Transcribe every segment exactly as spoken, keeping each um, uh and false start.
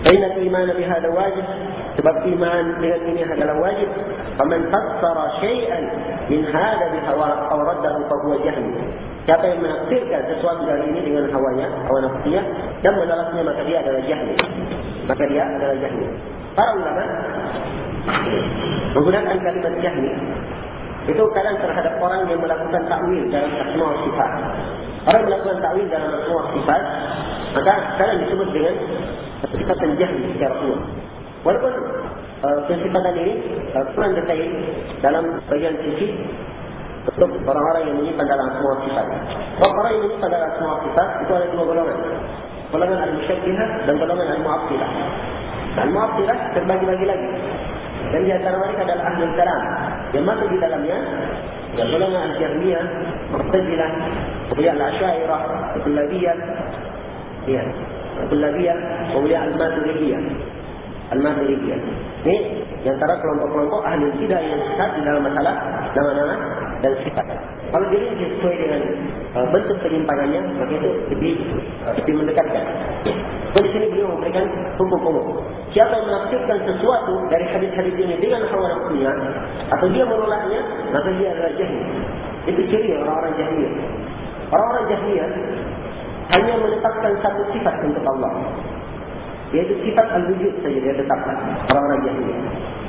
Inna al-iman bihadha wajib, sebab iman dengan ini adalah wajib. Faman fassara syai'an min hadha bihawa aw raddahu fa huwa jahl. Siapa yang menafsirkan sesuatu dari ini dengan hawanya, hawa nafsunya, dan menolaknya, maka dia adalah jahil. Maka dia adalah jahil. Para ulama menggunakan kalimat jahil itu kadang terhadap orang yang melakukan takwil dalam asma wa sifat. Orang yang melakukan takwil dalam asma wa sifat, maka kadang disebut dengan sifatan jahil secara umum. Walaupun uh, pensifatan ini uh, kurang detail dalam bagian sisi untuk orang-orang yang menyimpan dalam semua sifat. Orang-orang yang menyimpan dalam semua sifat itu ada dua golongan. Golongan al-musyabbihah dan golongan al-mu'attilah. Al-mu'attilah terbagi-bagi lagi. Dan di antara mereka adalah ahlul kalam yang masuk di dalamnya ya golongan al-jahmiyah, mu'tazilah, kemudian al-asy'ariyah, al-kullabiyah, ya, al-kullabiyah, kemudian al-maturidiyah. Al-maturidiyah. Ini di antara kelompok-kelompok ahli bidah yang sesat di dalam masalah nama-nama dan sifat. Kalau diri sesuai dengan uh, bentuk penyimpangannya, maka itu lebih uh, lebih mendekatkan. So, di sini beliau memberikan hukum umum. Siapa yang menafsirkan sesuatu dari hadis-hadis ini dengan hawa nafsunya, atau dia menolaknya, maka dia adalah jahil. Itu ciri orang-orang jahiliyah. Orang-orang jahiliyah hanya menetapkan satu sifat untuk Allah, yaitu sifat al-wujud saja dia tetapkan. Orang-orang jahiliyah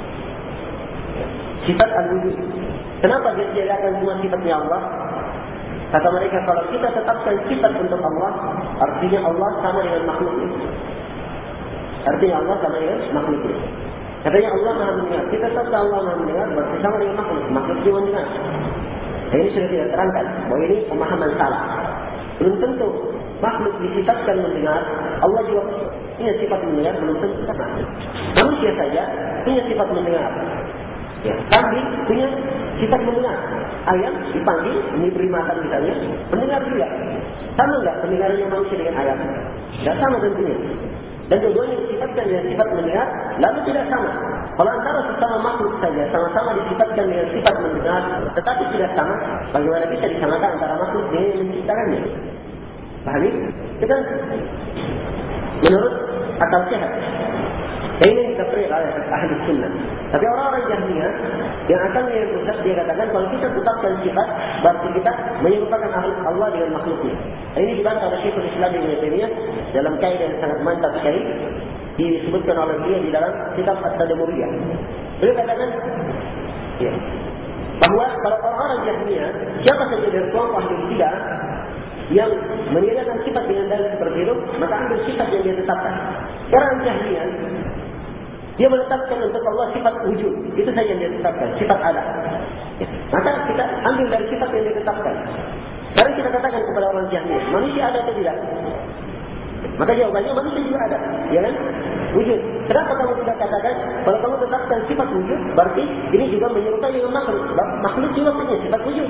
sifat al-wujud. Kenapa dia tiadakan semua sifatnya Allah? Kata mereka, kalau kita tetapkan sifat untuk Allah, artinya Allah sama dengan makhluknya. Artinya Allah sama dengan makhluknya. Katanya Allah maha mendengar. Kita tetapkan Allah maha mendengar, berarti sama dengan makhluk. Makhluk juga mendengar. Nah, ini sudah tidak terangkan bahwa ini pemahaman salah. Belum tentu makhluk disifatkan mendengar, Allah juga punya sifat mendengar, belum tentu sama. Manusia saja punya sifat mendengar. Ya, kambing punya sifat mendengar. Ayam dipanggil, ini beri makan misalnya, mendengar juga. Sama enggak pendengarannya manusia dengan ayam? Tidak sama tentunya. Dan keduanya disifatkan dengan sifat mendengar, lalu tidak sama. Kalau antara sesama makhluk saja sama-sama disifatkan dengan sifat mendengar, tetapi tidak sama, bagaimana bisa disamakan antara makhluk dengan yang menciptakannya? Paham ini? Itu kan menurut akal sehat. Dan ini kita perih oleh ahli sunnah. Tapi orang-orang Jahmiyah yang akan yang rusak, dia katakan kalau kita tetapkan sifat, berarti kita menyerupakan Allah dengan makhluknya. Dan ini dibantah oleh Syekhul Islam Ibnu Taimiyah dalam kaidah yang sangat mantap sekali, disebutkan oleh dia di dalam kitab At-Tadmuriyah. Beliau katakan, ya, bahawa kalau orang-orang Jahmiyah, siapa saja dari kelompok ahli bidah yang meniadakan sifat dengan dalil seperti itu, maka ambil sifat yang dia tetapkan. Orang Jahmiyah dia menetapkan untuk Allah sifat wujud. Itu saja yang dia tetapkan, sifat ada. Maka kita ambil dari sifat yang dia tetapkan. Sekarang kita katakan kepada orang Jahmiyah, manusia ada atau tidak? Maka jawabannya manusia juga ada, ya kan? Wujud. Kenapa kamu tidak katakan kalau kamu tetapkan sifat wujud, berarti ini juga menyerupai dengan makhluk. Makhluk juga punya sifat wujud.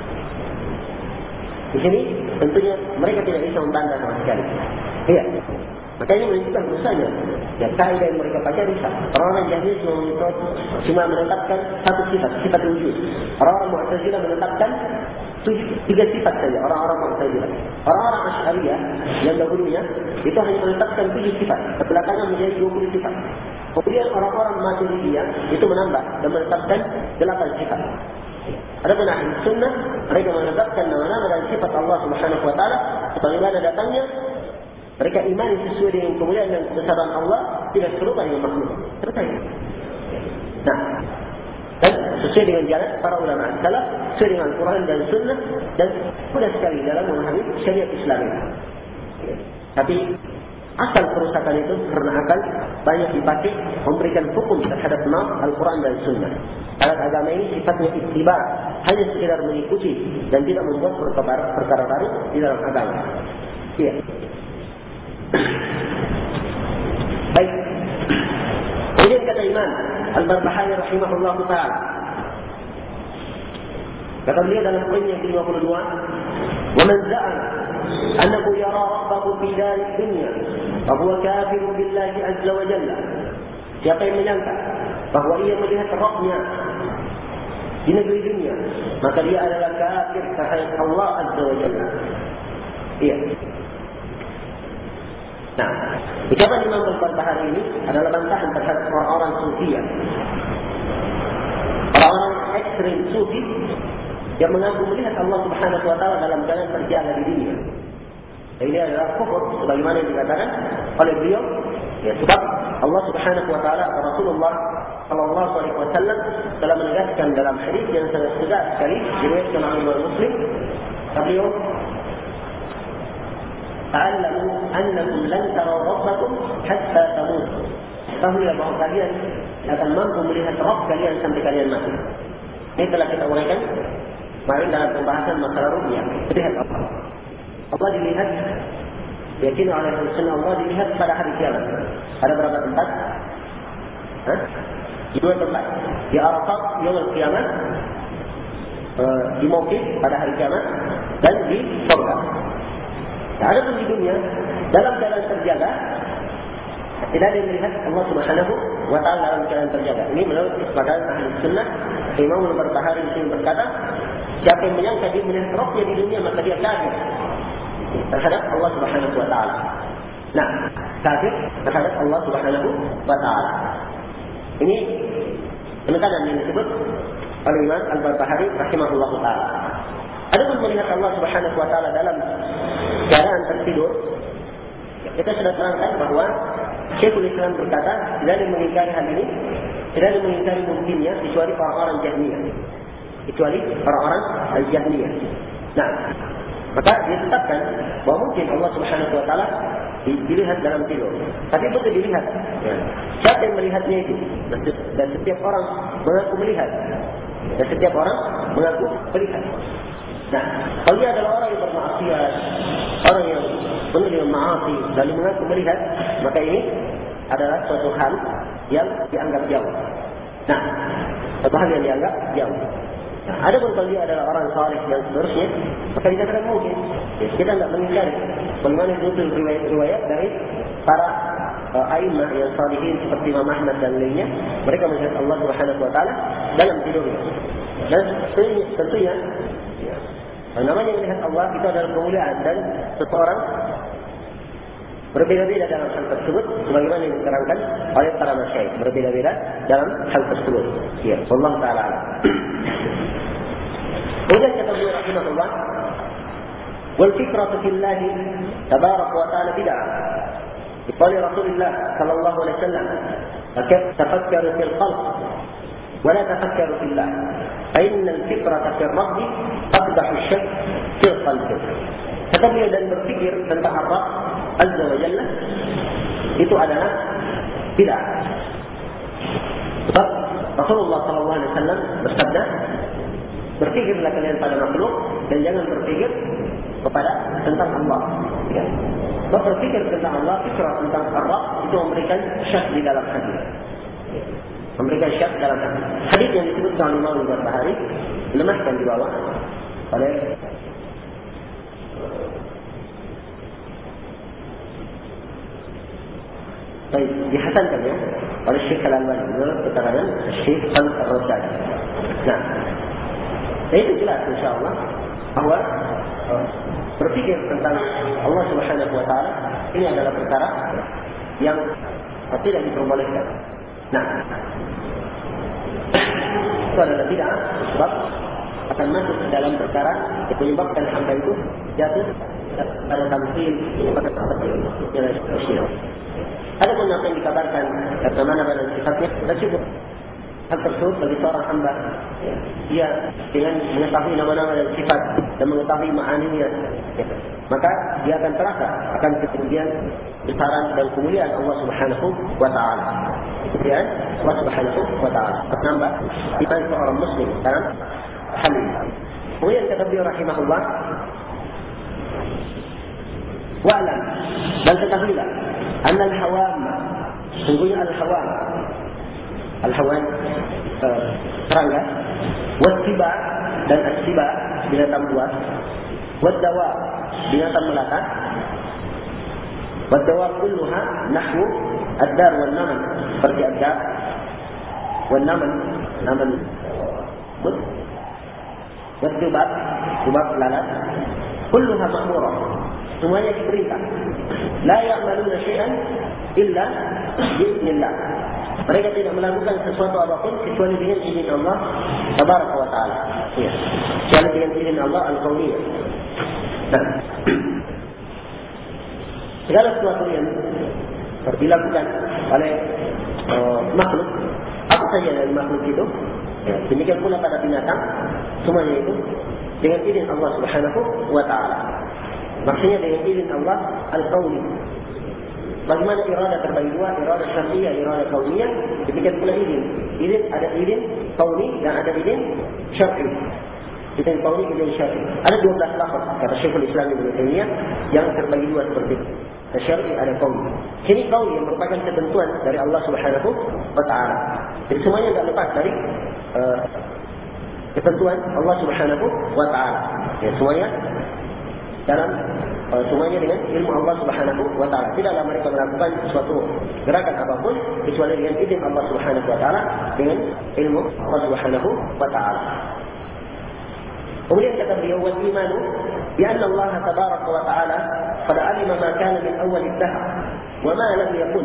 Di sini tentunya mereka tidak bisa membantah sama sekali. Iya. Makanya menunjukkan dosanya. Ya, kaidah yang mereka pakai rusak. Orang-orang Jahmiyah cuma, cuma menetapkan satu sifat, sifat wujud. Orang-orang Mu'tazilah menetapkan tujuh, tiga sifat saja. Orang-orang Mu'tazilah. Orang-orang Asy'ariyah yang dahulunya itu hanya menetapkan tujuh sifat. Kebelakangan menjadi dua puluh sifat. Kemudian orang-orang Maturidiyah itu menambah dan menetapkan delapan sifat. Adapun ahli sunnah, mereka menetapkan nama-nama dan sifat Allah Subhanahu wa taala sebagaimana datangnya. Mereka imani sesuai dengan kemuliaan dan kebesaran Allah, tidak serupa dengan makhluk. Selesai. Nah, dan sesuai dengan jalan para ulama salaf, sesuai dengan Al-Quran dan Sunnah, dan mudah sekali dalam memahami syariat Islam ini. Tapi asal kerusakan itu karena akan banyak dipakai memberikan hukum terhadap nama Al-Quran dan Sunnah. Alat agama ini sifatnya ittiba, hanya sekedar mengikuti dan tidak membuat perkara, perkara baru di dalam agama. Iya. Baik. Kemudian kata Imam Al-Barbahari rahimahullah ta'ala, kata beliau dalam poin yang ke lima puluh dua, wa man za'ama annahu yara rabbahu fi dari dunya fa huwa kafirun billahi azza wa jalla. Siapa yang menyangka bahawa ia melihat Rabbnya di negeri dunia, maka dia adalah kafir terhadap Allah azza wa jalla. Iya. Nah, ucapan Imam Al-Barbahari ini adalah bantahan terhadap orang-orang Sufiyah, orang-orang ekstrim Sufi yang mengaku melihat Allah Subhanahu Wa Taala dalam jalan terjaga di dunia. Ini adalah kufur, sebagaimana yang dikatakan oleh beliau. Ya, sebab Allah Subhanahu Wa Taala atau Rasulullah Sallallahu Alaihi Wasallam telah menegaskan dalam hadis yang sangat tegas sekali diriwayatkan oleh Imam Muslim. Beliau, "Ta'lamu annakum lan taraw rabbakum hatta tamutu." Ketahuilah bahawa kalian akan mampu melihat Rabb kalian sampai kalian mati. Ini telah kita uraikan kemarin dalam pembahasan masalah ru'yah. Melihat Allah. Allah dilihat, yakin oleh Rasulullah, Allah dilihat pada hari kiamat. Ada berapa tempat? Hah? Dua tempat. Di Arafat yaumul kiamat, uh, di Mauqif pada hari kiamat, dan di surga. Nah, ada pun di dunia dalam keadaan terjaga, tidak ada yang melihat Allah Subhanahu Wa Taala dalam keadaan terjaga. Ini menurut kesepakatan ahli sunnah. Imam Al-Barbahari di sini berkata, siapa yang menyangka dia melihat Rabbnya di dunia, maka dia kafir terhadap Allah Subhanahu Wa Taala. Nah, kafir terhadap Allah Subhanahu Wa Taala. Ini penekanan yang disebut oleh Imam Al-Barbahari rahimahullah taala. Adapun melihat Allah Subhanahu Wa Taala dalam keadaan tertidur, kita sudah terangkan bahawa Syekhul Islam berkata tidak ada mengingkari hal ini, tidak ada mengingkari mungkinnya kecuali orang-orang Jahmiyah, kecuali orang-orang Al-Jahmiyah. Nah, maka dia tetapkan bahawa mungkin Allah Subhanahu Wa Taala dilihat dalam tidur. Tapi betul dilihat. Ya. Siapa yang melihatnya itu? Dan setiap orang mengaku melihat. Dan setiap orang mengaku melihat. Nah, kalau dia adalah orang yang bermaksiat, orang yang penuh dengan maasi, lalu mengaku melihat, maka ini adalah suatu hal yang dianggap jauh. Nah, suatu hal yang dianggap jauh. Nah, ada pun kalau dia adalah orang saleh dan seterusnya, maka dikatakan mungkin. Ya, kita tidak mengingkari bagaimana itu riwayat-riwayat dari para uh, a'immah yang salihin seperti Imam Ahmad dan lainnya. Mereka melihat Allah Subhanahu Wa Taala dalam tidurnya. Dan tentunya, tentunya ya, yang namanya melihat Allah itu adalah kemuliaan, dan seseorang berbeda-beda dalam hal tersebut, sebagaimana yang diterangkan oleh para masyayikh, berbeda-beda dalam hal tersebut. Ya, Allah Taala. Kemudian kata beliau rahimahullah, wal fikratu fillahi tabaraka wa ta'ala bid'ah. Qala Rasulullah sallallahu alaihi wasallam, tafakkaru fil khalq wa la tafakkaru fillah. Fa innal fikrata fil rabb taqdahu asy-shakk fil qalb. Kata beliau, dan berfikir tentang Allah Azza wa Jalla itu adalah bid'ah. Sebab Rasulullah sallallahu alaihi wasallam bersabda, berfikirlah kalian pada makhluk dan jangan berfikir kepada tentang Allah. Ya. Berfikir tentang Allah, fikirah tentang Allah itu memberikan syak di dalam hati. Memberikan syak dalam hati. Hadis yang disebutkan oleh Imam Al-Barbahari lemahkan di bawah oleh baik, dihasankan ya oleh Syekh Al-Albani menurut keterangan Syekh Al-Rasyad. Nah, itu jelas insyaAllah bahawa uh, berfikir tentang Allah Subhanahu Wa Taala ini adalah perkara yang uh, tidak diperbolehkan. Nah, itu adalah tidak, sebab akan masuk dalam perkara yang menyebabkan hamba itu jatuh pada tamsil, pada tamsil yang syirik. Ada pun apa yang dikabarkan bagaimana pada sifatnya sudah cukup. Hal tersebut bagi seorang hamba, ya, dia dengan mengetahui nama-nama dan sifat dan mengetahui ma'aninya, ya, maka dia akan terasa akan ketinggian, besaran dan kemuliaan Allah Subhanahu Wa Taala. Kemuliaan Allah Subhanahu Wa Taala menambah iman seorang Muslim dalam hal ini. Kemudian kata beliau rahimahullah, wa'lam, dan ketahuilah, anna al-hawam, sungguhnya al-hawam, al-hawan uh, serangga, wattiba dan atsiba binatang buas, waddawa binatang melata, waddawa kulluha nahwu ad-dar wal naman, seperti ad-dar wal naman, naman but, waddubab, dubab lalat, kulluha ma'murah, semuanya diperintah. La ya'maluna syai'an illa bi'idznillah. Mereka tidak melakukan sesuatu apapun kecuali dengan izin Allah Tabaraka wa Ta'ala. Ya. Kecuali dengan izin Allah Al-Qauliyah. Nah, segala sesuatu yang dilakukan oleh uh, makhluk, apa saja dari makhluk itu, ya, demikian pula pada binatang, semuanya itu dengan izin Allah Subhanahu wa Ta'ala. Maksudnya dengan izin Allah Al-Qauli. Bagaimana irada terbagi dua, irada syar'iyah, irada kauniyah, demikian pula izin. Izin ada izin kauni dan ada izin syar'i. Izin kauni, izin syar'i. Ada dua belas lafaz kata Syekhul Islam Ibnu Taimiyah yang terbagi dua seperti itu. Ada syar'i, ada kauni. Sini kauni yang merupakan ketentuan dari Allah Subhanahu wa Ta'ala. Jadi semuanya tidak lepas dari uh, ketentuan Allah Subhanahu wa Ta'ala. Ya, semuanya dalam uh, semuanya dengan ilmu Allah Subhanahu wa Ta'ala. Tidaklah mereka melakukan suatu gerakan apapun kecuali dengan izin Allah Subhanahu wa Ta'ala, dengan ilmu Allah Subhanahu wa Ta'ala. Kemudian kata beliau, wal imanu bi anna Allah tabaraka wa ta'ala qad alima ma kana min awwal ad-dahr wa ma lam yakun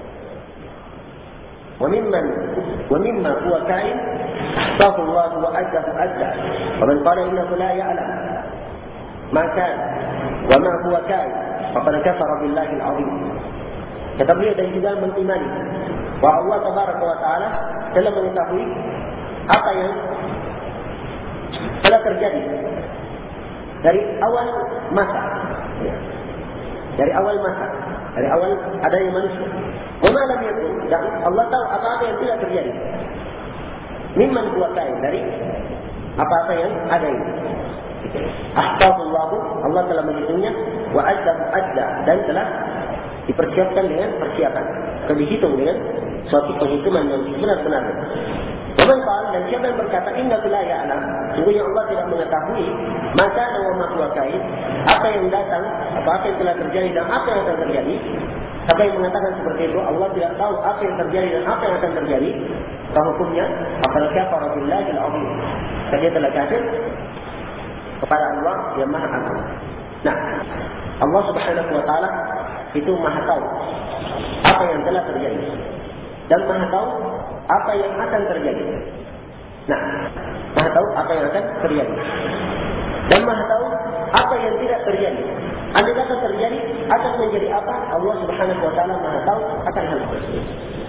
wa mimman wa mimma huwa kain ahsahu Allah wa addahu adda wa man qala innahu la ya'lam ma kana wa ma huwa kain faqad kafara billahi al-'azim. Kata beliau, dan juga mengimani bahwa Allah tabaraka wa ta'ala telah mengetahui apa yang telah terjadi dari awal masa, ya. dari awal masa, dari awal adanya manusia. Wa ma lam yakun, dan Allah tahu apa-apa yang tidak terjadi. Mimman huwa kain, dari apa-apa yang ada ini. Ahfazallahu, Allah telah menghitungnya, wa addahu adda, dan telah dipersiapkan dengan persiapan, atau dihitung dengan suatu penghitungan yang benar-benar. Waman qala, dan siapa yang berkata inna la ya'lam, sungguhnya Allah tidak mengetahui maka wa ma huwa kain, apa yang datang, apa apa yang telah terjadi dan apa yang akan terjadi. Siapa yang mengatakan seperti itu, Allah tidak tahu apa yang terjadi dan apa yang akan terjadi, maka hukumnya faqad kafara billahi al-'azim. Dia telah kafir kepada Allah yang Maha Agung. Nah, Allah Subhanahu wa Ta'ala itu Maha tahu apa yang telah terjadi dan Maha tahu apa yang akan terjadi. Nah, Maha tahu apa yang akan terjadi dan Maha tahu apa yang tidak terjadi. Andai kata terjadi, akan menjadi apa? Allah Subhanahu wa Ta'ala Maha tahu akan hal tersebut.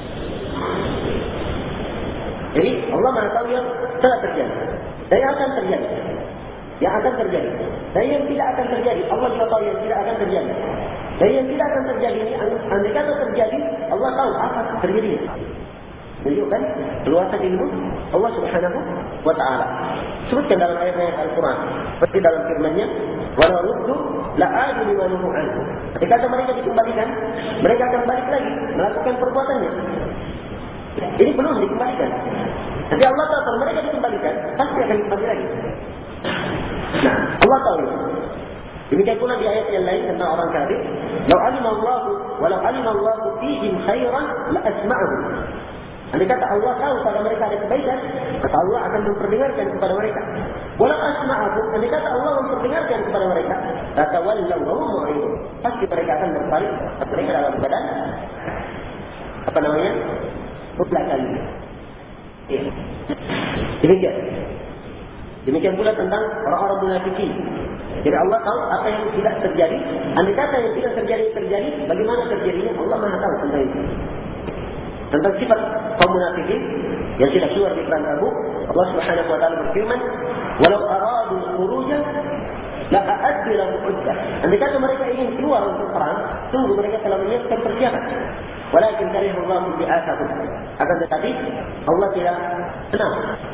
Jadi Allah Maha tahu yang telah terjadi dan yang akan terjadi. Yang akan terjadi dan yang tidak akan terjadi, Allah juga tahu yang tidak akan terjadi. Dan yang tidak akan terjadi ini, andai kata terjadi, Allah tahu apa terjadi. Menunjukkan luasan ilmu Allah Subhanahu wa Ta'ala. Sebutkan dalam ayat-ayat Al-Quran, seperti dalam firman-Nya, "Walau ruddu la'adu lima nuhu anhu." Ketika mereka dikembalikan, mereka akan balik lagi melakukan perbuatannya. Ini belum dikembalikan. Jadi Allah tahu kalau mereka dikembalikan, pasti akan kembali lagi. Nah, Allah tahu. Demikian pula di ayat yang lain tentang orang kafir, "Lau alimallahu walau alimallahu fihim khairan la asma'ahum." Andai kata Allah tahu pada mereka ada kebaikan, maka Allah akan memperdengarkan kepada mereka. Walau asma'ahum, andai kata Allah memperdengarkan kepada mereka, tatawallaw wa hum mu'ridun. Pasti mereka akan berbalik, mereka dalam keadaan apa namanya? Belakang. Ya. Demikian. Demikian pula tentang orang-orang munafikin. Jadi Allah tahu apa yang tidak terjadi. Andai kata yang tidak terjadi terjadi, bagaimana terjadinya? Allah Maha tahu tentang itu. Tentang sifat kaum munafikin yang tidak keluar di perang Tabuk, Allah Subhanahu wa Ta'ala berfirman, "Walau aradu al-khuruja la a'addu lahu 'uddah." Andai kata mereka ingin keluar untuk perang, tunggu mereka telah menyiapkan persiapan. Walakin karihullahu bi'athahum. Akan tetapi Allah tidak senang.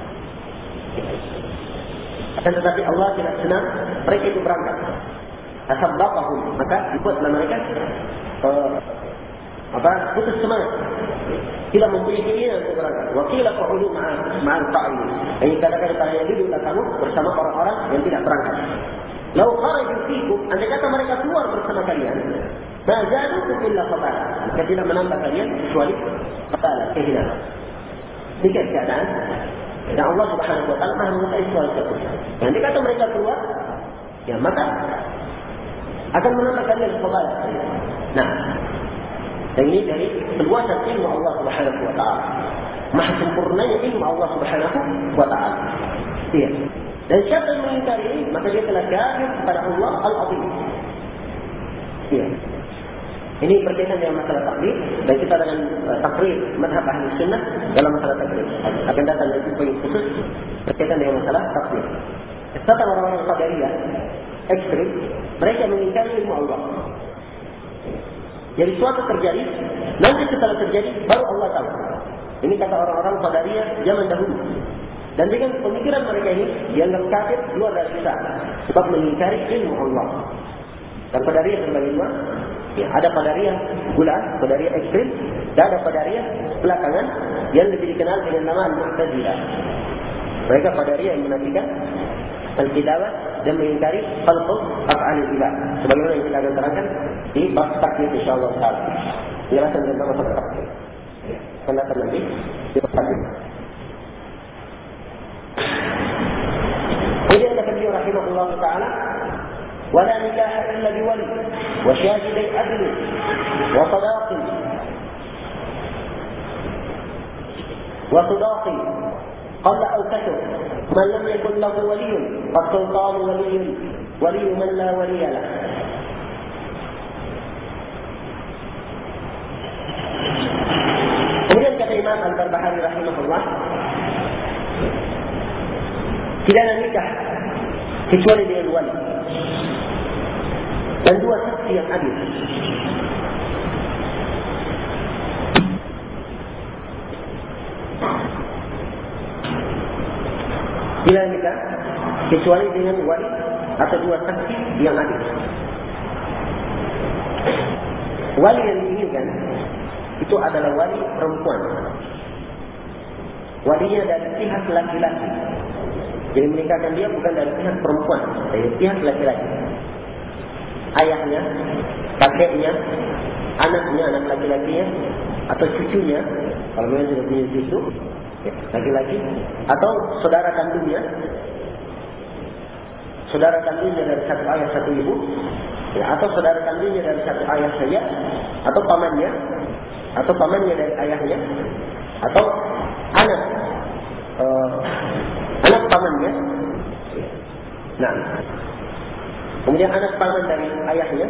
Akan tetapi Allah tidak senang mereka itu berangkat. Asabbaqahum, maka dibuatlah mereka uh, apa putus semangat, tidak mempunyai keinginan untuk berangkat. Wa qila qa'udu ma'al qa'idin. Ini kata-kata kalian duduklah kamu bersama orang-orang yang tidak berangkat. Lau kharaju fikum, andai kata mereka keluar bersama kalian, ma zadukum illa khabala, maka tidak menambah kalian kecuali khabala, kehilangan. Demikian keadaan. Dan Allah Subhanahu wa Ta'ala Maha mengetahui soal tersebut. Andai kata mereka keluar, ya maka akan menambah kalian fadail. Nah, dan ini dari keluasan ilmu Allah Subhanahu wa taala. Maha sempurnanya ilmu Allah Subhanahu wa taala. Iya. Dan siapa yang mengingkari ini, maka dia telah kafir kepada Allah Al-Azim. Iya. Ini berkaitan dengan masalah takdir, dan kita dengan uh, takrir mazhab ahli sunnah dalam masalah takdir. Akan datang dari poin khusus berkaitan dengan masalah takdir. Tentang orang-orang qadariyah ekstrim, mereka mengingkari ilmu Allah. Jadi suatu terjadi, nanti setelah terjadi baru Allah tahu. Ini kata orang-orang qadariyah zaman dahulu. Dan dengan pemikiran mereka ini dianggap kafir luar dari Islam, sebab mengingkari ilmu Allah. Dan qadariyah terbagi dua. Ya, ada qadariyah bulat, qadariyah ekstrim, dan ada qadariyah belakangan yang lebih dikenal dengan nama Al-Mu'tazilah. Mereka qadariyah yang menafikan al-kidawah dan mengingkari khalqu af'alil ibad. Sebagaimana yang kita akan terangkan di bab takdir insyaallah taala. Penjelasan tentang masalah takdir. Penjelasan nanti di bab takdir. Kemudian kata beliau rahimahullah taala, ولا نكاح إلا بولي وشاهدي عدل وصداق وصداق قل أو كثر من لم يكن له ولي فالسلطان ولي ولي من لا ولي له. Kemudian kata Imam Al-Barbahari rahimahullah, tidak ada nikah kecuali dengan wali dan dua saksi yang adil. Tidak nikah kecuali dengan wali atau dua saksi yang adil. Wali yang diinginkan itu adalah wali perempuan. Walinya dari pihak laki-laki. Jadi menikahkan dia bukan dari pihak perempuan, dari pihak laki-laki. Ayahnya, kakeknya, anaknya, anak laki-lakinya, atau cucunya, kalau memang sudah punya cucu, ya, laki-laki, atau saudara kandungnya, saudara kandungnya dari satu ayah satu ibu, ya, atau saudara kandungnya dari satu ayah saja, atau pamannya, atau pamannya dari ayahnya, atau anak, uh, anak pamannya. Nah, kemudian anak paman dari ayahnya,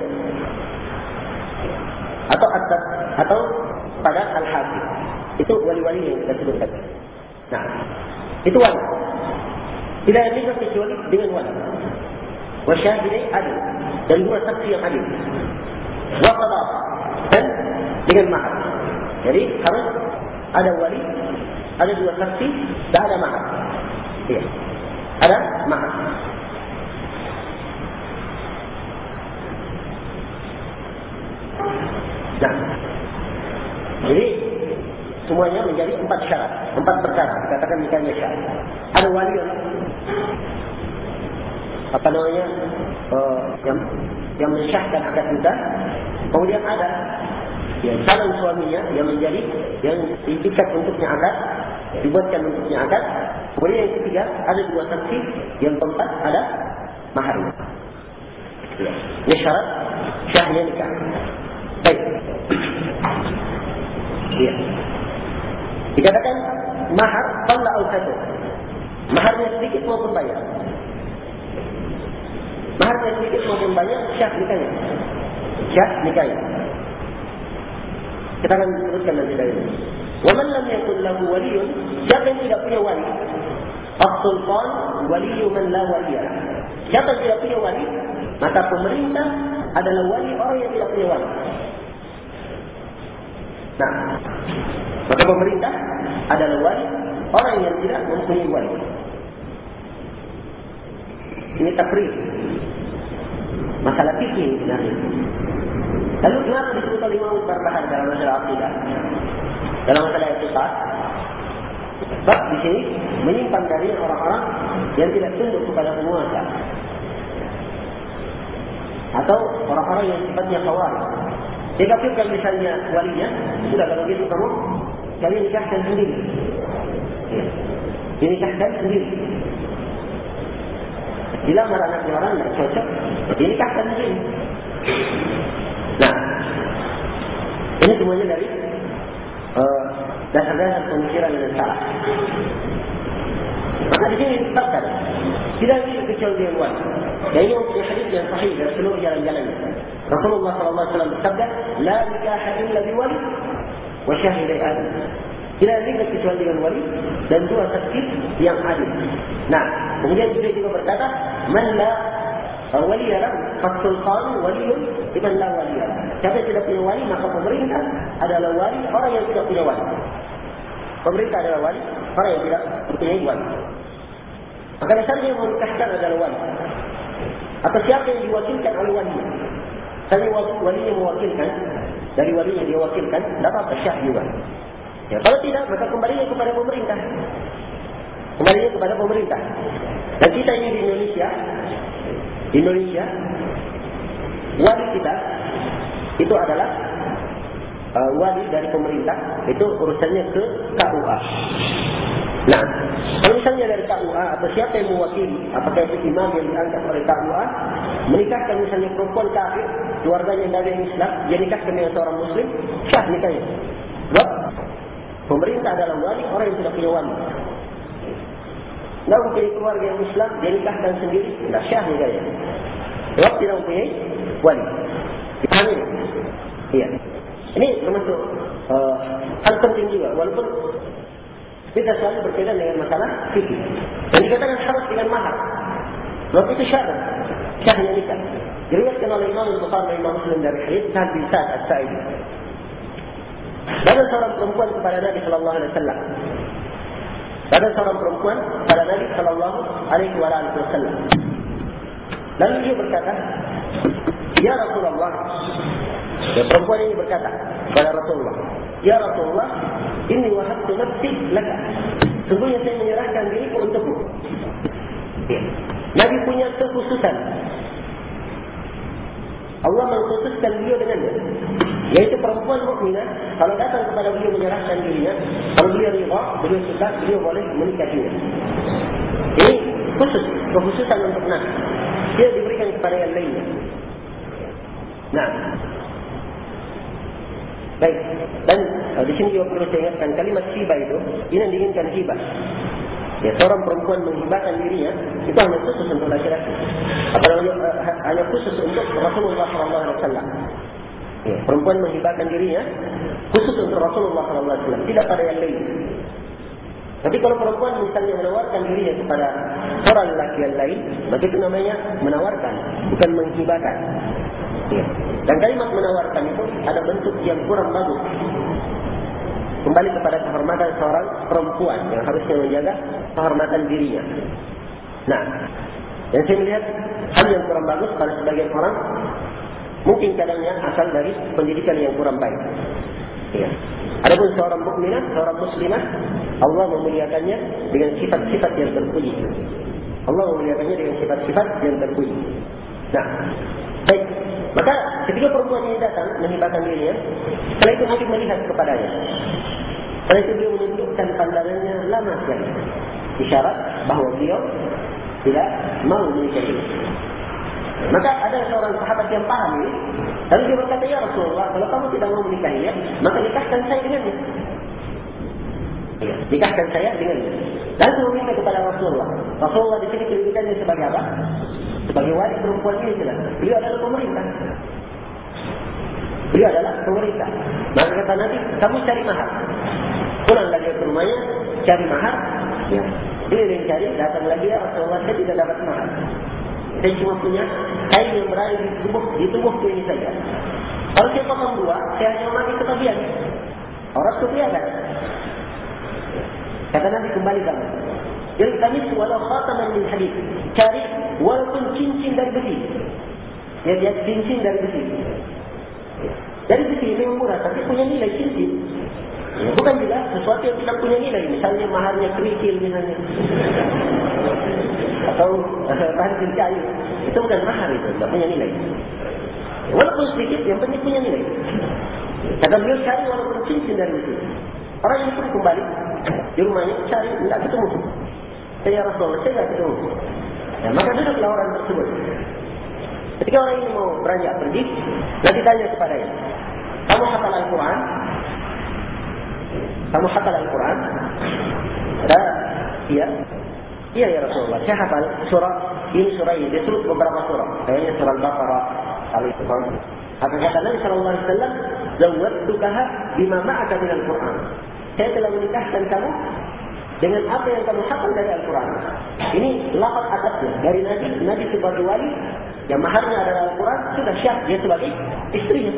atau atas, atau pada al-hakim. Itu wali-wali yang kita sebutkan. Nah, itu wali. Tidak ada nikah kecuali dengan wali. Wasyahidai adil, dan dua saksi yang adil. Waqadar, dan dengan mahar. Jadi harus ada wali, ada dua saksi, dan ada mahar. Iya, ada mahar. Nah, jadi semuanya menjadi empat syarat, empat perkara. Dikatakan nikahnya syarat. Ada wali yang apa namanya uh, yang yang mensyahkan akad nikah. Kemudian ada ya, calon suaminya yang menjadi yang diikat untuknya akad, dibuatkan untuknya akad. Kemudian yang ketiga ada dua saksi, yang keempat ada maharnya. Ya, ini syarat syahnya nikah. Baik. Ya. Dikatakan mahar qalla au katsir. Maharnya sedikit maupun banyak. Maharnya sedikit maupun banyak syah nikahnya. Syah nikahnya. Kita akan sebutkan nanti dari ini. Wa man lam yakul lahu waliyyun, siapa yang tidak punya wali? As-sultan waliyyu man la waliya. Siapa yang tidak punya wali, maka pemerintah adalah wali orang yang tidak punya wali. Nah, maka pemerintah adalah wali orang yang tidak mempunyai wali. Ini takrir. Masalah fikih sebenarnya. Lalu kenapa disebut oleh Imam Al-Barbahari dalam masalah akidah? Dalam masalah etika? Sebab di sini menyimpan dari orang-orang yang tidak tunduk kepada penguasa, atau orang-orang yang sifatnya khawarij. Dia kafirkan misalnya walinya, sudah kalau begitu kamu kalian nikahkan sendiri. Ya. Dinikahkan sendiri. Dilamar anaknya orang tidak cocok, dinikahkan sendiri. Nah, ini semuanya dari uh, dasar-dasar pemikiran yang salah. Maka di sini ditetapkan tidak ada kecuali dia wali. Dan ini untuk hadis yang sahih dari seluruh jalan-jalannya. Rasulullah sallallahu alaihi wasallam bersabda, "La nikaha illa biwali wa syahidai adil." Tidak ada kecuali dengan wali dan dua saksi yang adil. Nah, kemudian juga juga berkata, "Man la waliya fasultan waliyun liman la waliya." Siapa yang tidak punya wali, maka pemerintah adalah wali orang yang tidak punya wali. Pemerintah adalah wali orang yang tidak mempunyai wali. Maka dasarnya yang menikahkan adalah wali. Atau siapa yang diwakilkan oleh wali. Kalau walinya mewakilkan, dari walinya dia wakilkan, tidak apa-apa, syah juga. Ya, kalau tidak, maka kembalinya kepada pemerintah. Kembalinya kepada pemerintah. Dan kita ini di Indonesia, di Indonesia, wali kita itu adalah uh, wali dari pemerintah. Itu urusannya ke K U A. Nah, kalau misalnya dari K U A atau siapa yang mewakili, apakah itu imam yang diangkat oleh K U A, menikahkan misalnya perempuan kafir, keluarganya dari Islam, dia nikahkan dengan seorang Muslim, sah nikahnya. Sebab pemerintah adalah wali orang yang tidak punya wali. Tidak mempunyai keluarga yang Islam, dia nikahkan sendiri, tidak syah nikahnya. Sebab tidak mempunyai wali. Dipahami? Iya. Ini termasuk uh, hal penting juga, walaupun kita selalu berkaitan dengan masalah fikih. Dan dikatakan harus dengan mahar. Sebab itu syarat. Syahnya nikah. Diriwayatkan oleh Imam Al-Bukhari dan Imam Muslim dari hadis Sa'ad bin Sa'ad As-Sa'idi. Ada seorang perempuan kepada Nabi sallallahu alaihi wasallam. Ada seorang perempuan kepada Nabi sallallahu alaihi wasallam. Lalu dia berkata, "Ya Rasulullah." Ya, perempuan ini berkata kepada Rasulullah, "Ya Rasulullah, inni wahabtu nafsi laka." Sungguhnya saya menyerahkan diriku untukmu. Ya. Nabi punya kekhususan. Allah mengkhususkan beliau dengannya. Yaitu perempuan mukminah, kalau datang kepada beliau menyerahkan dirinya, kalau beliau ridha, beliau suka, beliau boleh menikahinya. Ini khusus, kekhususan untuk Nabi. Dia diberikan kepada yang lainnya. Nah, baik. Dan uh, di sini juga perlu saya ingatkan kalimat hibah itu, ini yang diinginkan hibah. Ya, seorang perempuan menghibahkan dirinya itu hanya khusus untuk laki-laki. Apalagi uh, hanya khusus untuk Rasulullah sallallahu alaihi wasallam. Ya, perempuan menghibahkan dirinya khusus untuk Rasulullah sallallahu alaihi wasallam, tidak pada yang lain. Tapi kalau perempuan misalnya menawarkan dirinya kepada orang lelaki yang lain, maka itu namanya menawarkan, bukan menghibahkan. Ya. Dan kalimat menawarkan itu ada bentuk yang kurang bagus. Kembali kepada kehormatan seorang perempuan yang harusnya menjaga kehormatan dirinya. Nah, yang saya melihat hal yang kurang bagus pada sebagian orang, mungkin kadangnya asal dari pendidikan yang kurang baik. Ya. Adapun seorang mukminah, seorang muslimah, Allah memuliakannya dengan sifat-sifat yang terpuji. Allah memuliakannya dengan sifat-sifat yang terpuji. Nah, baik. Maka ketika perempuan ini datang menghibahkan dirinya, setelah itu Nabi melihat kepadanya. Setelah itu beliau menundukkan pandangannya lama sekali. Isyarat bahawa beliau tidak mau menikahi. Maka ada seorang sahabat yang paham ini. Lalu dia berkata, "Ya Rasulullah, kalau kamu tidak mau menikahinya, maka nikahkan saya dengannya." Ya, nikahkan saya dengannya. Lalu meminta kepada Rasulullah. Rasulullah di sini kedudukannya sebagai apa? Sebagai wali perempuan ini jelas. Beliau adalah pemerintah. Beliau adalah pemerintah. Maka kata Nabi, kamu cari mahar. Pulang lagi ke rumahnya, cari mahar. Ya. Dia yang cari, datang lagi, ya Rasulullah, saya tidak dapat mahar. Saya cuma punya kain yang berada di tubuh, di tubuhku ini saja. Kalau saya potong dua, saya hanya memakai kebagian. Orang itu kelihatan. Kata Nabi, kembali kamu. Jadi kami walau khataman min hadid. Cari walaupun cincin dari besi. Ya, dia cincin dari besi. Dari besi ini murah, tapi punya nilai cincin. Ya, bukan juga sesuatu yang tidak punya nilai. Misalnya maharnya kerikil misalnya. Atau ranting kayu. Itu bukan mahar itu, tidak punya nilai. Walaupun sedikit, yang penting punya nilai. Kata beliau cari walaupun cincin dari besi. Orang yang pun kembali di rumahnya cari, tidak ketemu. Saya Rasulullah, saya tidak ketemu. Ya, maka duduklah orang tersebut. Ketika orang ini mau beranjak pergi, nanti tanya kepadanya, kamu hafal Al-Quran? Kamu hafal Al-Quran? Ada? Iya. Iya ya Rasulullah, saya hafal surah ini, surah ini. Dia sebut beberapa surah. Kayaknya surah Al-Baqarah, Al-Imran. Apa kata Nabi Sallallahu Alaihi Wasallam? Zawwadtukaha bima ma'aka min Al-Quran. Saya telah menikahkan kamu dengan apa yang kamu hafal dari Al-Quran. Ini lafaz adabnya dari Nabi. Nabi sebagai wali yang maharnya adalah Al-Quran, sudah syah dia sebagai istrinya.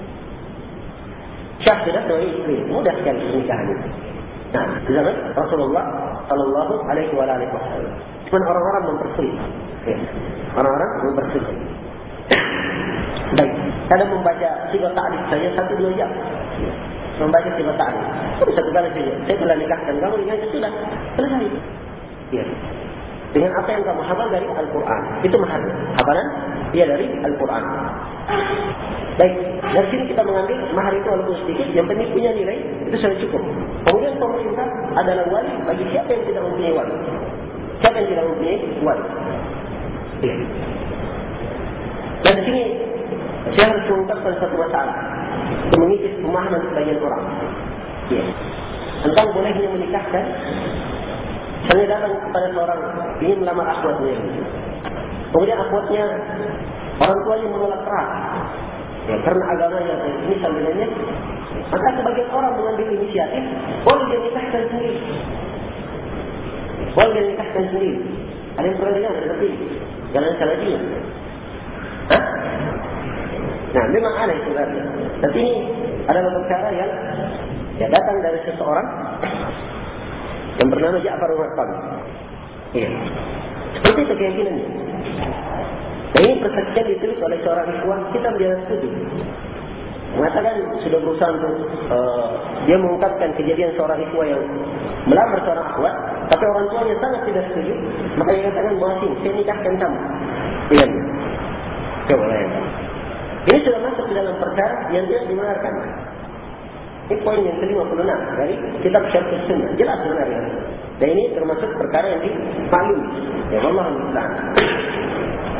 Syah sudah sebagai istri. Mudah sekali pernikahan itu. Nah, di zaman Rasulullah Sallallahu Alaihi Wasallam. Cuma orang-orang mempersulit. Ya. Orang-orang mempersulit. Baik, kadang membaca sifat ta'rif saja satu dua jam. Membaca sifat ta'rif. Itu satu kali saja. Saya telah nikahkan kamu, ini aja sudah selesai. Ya. Dengan apa yang kamu hafal dari Al-Quran. Itu maharnya. Hafalan dia dari Al-Quran. Baik, dari sini kita mengambil mahar itu walaupun sedikit, yang penting punya nilai, itu sudah cukup. Kemudian pemerintah adalah wali bagi siapa yang tidak mempunyai wali. Siapa yang tidak mempunyai wali. Ya. Dan di sini saya harus mengungkapkan satu masalah untuk mengikis pemahaman sebagian orang. Ya. Tentang bolehnya menikahkan. Saya datang kepada seorang ingin melamar akhwatnya. Kemudian akhwatnya orang tuanya menolak keras. Ya, karena agamanya ini sambilannya. Maka sebagian orang mengambil inisiatif, boleh dia nikahkan sendiri. Boleh dia nikahkan sendiri. Ada yang pernah dengar seperti ini? Jalan salah dia. Hah? Nah, memang ada itu sebenarnya. Tapi ini adalah perkara yang ya, datang dari seseorang yang bernama Ja'far al-Raqqam. Iya. Seperti itu keyakinannya. Nah, ini persaksian ditulis oleh seorang ikhwan, kita menjadi setuju. Mengatakan sudah berusaha untuk uh, dia mengungkapkan kejadian seorang ikhwan yang melamar seorang akhwat, tapi orang tuanya sangat tidak setuju. Maka dia katakan, bahwa sini, saya nikahkan kamu. Iya. Coba bayangkan. Ini sudah masuk di dalam perkara yang tidak dibenarkan. Ini poin yang ke lima puluh enam dari kitab Syarh Sunnah. Jelas sebenarnya. Dan ini termasuk perkara yang dimaklumi. Ya Allah Al-Musta'an.